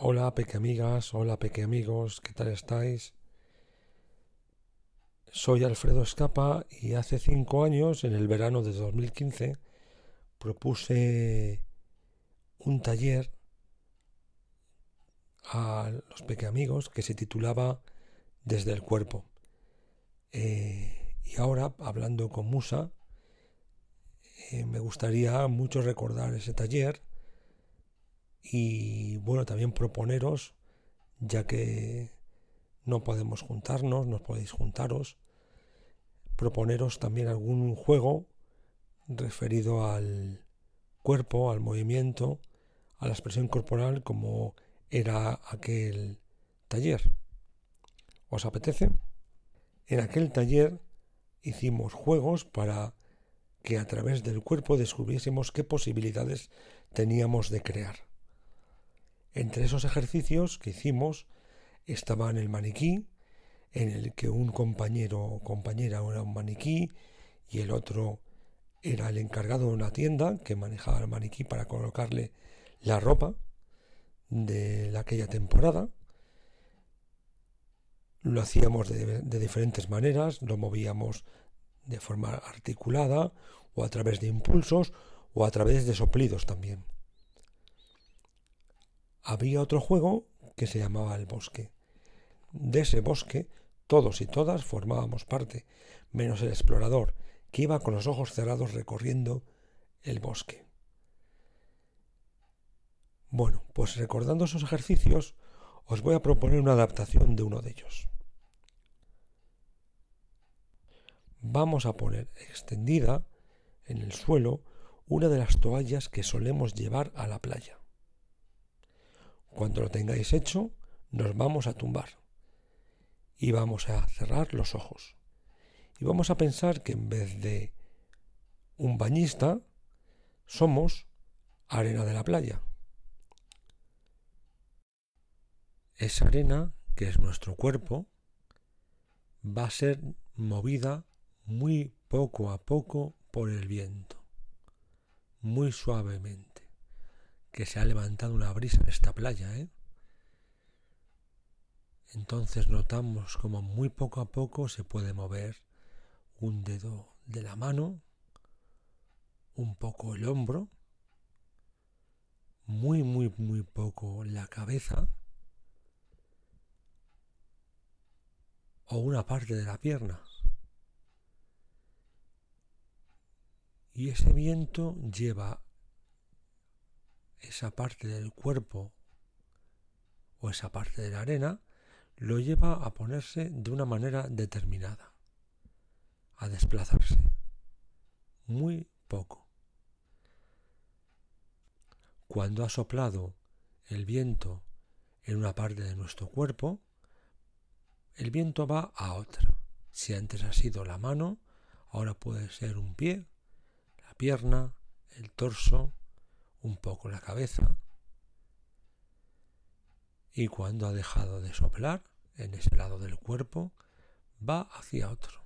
Hola pequeamigas, hola pequeamigos, ¿qué tal estáis? Soy Alfredo Escapa y hace 5 años, en el verano de 2015, propuse un taller a los pequeamigos que se titulaba Desde el cuerpo. Y ahora, hablando con Musa, me gustaría mucho recordar ese taller y bueno, también proponeros, ya que no podemos juntarnos, no podéis juntaros, proponeros también algún juego referido al cuerpo, al movimiento, a la expresión corporal como era aquel taller. ¿Os apetece? En aquel taller hicimos juegos para que a través del cuerpo descubriésemos qué posibilidades teníamos de crear. Entre esos ejercicios que hicimos estaban el maniquí, en el que un compañero o compañera era un maniquí y el otro era el encargado de una tienda que manejaba el maniquí para colocarle la ropa de aquella temporada. Lo hacíamos de diferentes maneras, lo movíamos de forma articulada o a través de impulsos o a través de soplidos también. Había otro juego que se llamaba el bosque. De ese bosque todos y todas formábamos parte, menos el explorador, que iba con los ojos cerrados recorriendo el bosque. Bueno, pues recordando esos ejercicios, os voy a proponer una adaptación de uno de ellos. Vamos a poner extendida en el suelo una de las toallas que solemos llevar a la playa. Cuando lo tengáis hecho, nos vamos a tumbar y vamos a cerrar los ojos. Y vamos a pensar que en vez de un bañista, somos arena de la playa. Esa arena, que es nuestro cuerpo, va a ser movida muy poco a poco por el viento, muy suavemente, que se ha levantado una brisa en esta playa, Entonces notamos como muy poco a poco se puede mover un dedo de la mano, un poco el hombro, muy poco la cabeza o una parte de la pierna. Y ese viento lleva esa parte del cuerpo o esa parte de la arena, lo lleva a ponerse de una manera determinada, a desplazarse, muy poco. Cuando ha soplado el viento en una parte de nuestro cuerpo, el viento va a otra. Si antes ha sido la mano, ahora puede ser un pie, la pierna, el torso, un poco la cabeza. Y cuando ha dejado de soplar en ese lado del cuerpo, va hacia otro.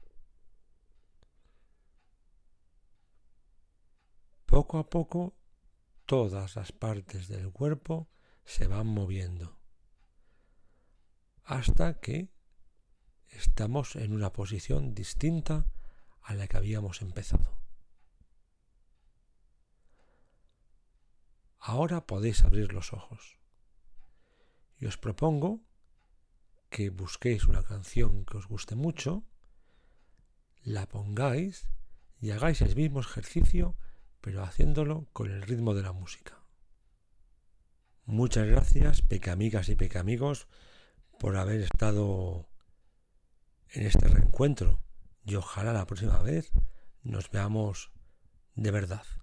Poco a poco, todas las partes del cuerpo se van moviendo, hasta que estamos en una posición distinta a la que habíamos empezado. Ahora podéis abrir los ojos. Y os propongo que busquéis una canción que os guste mucho, la pongáis y hagáis el mismo ejercicio, pero haciéndolo con el ritmo de la música. Muchas gracias, pequeamigas y pequeamigos, por haber estado en este reencuentro y ojalá la próxima vez nos veamos de verdad.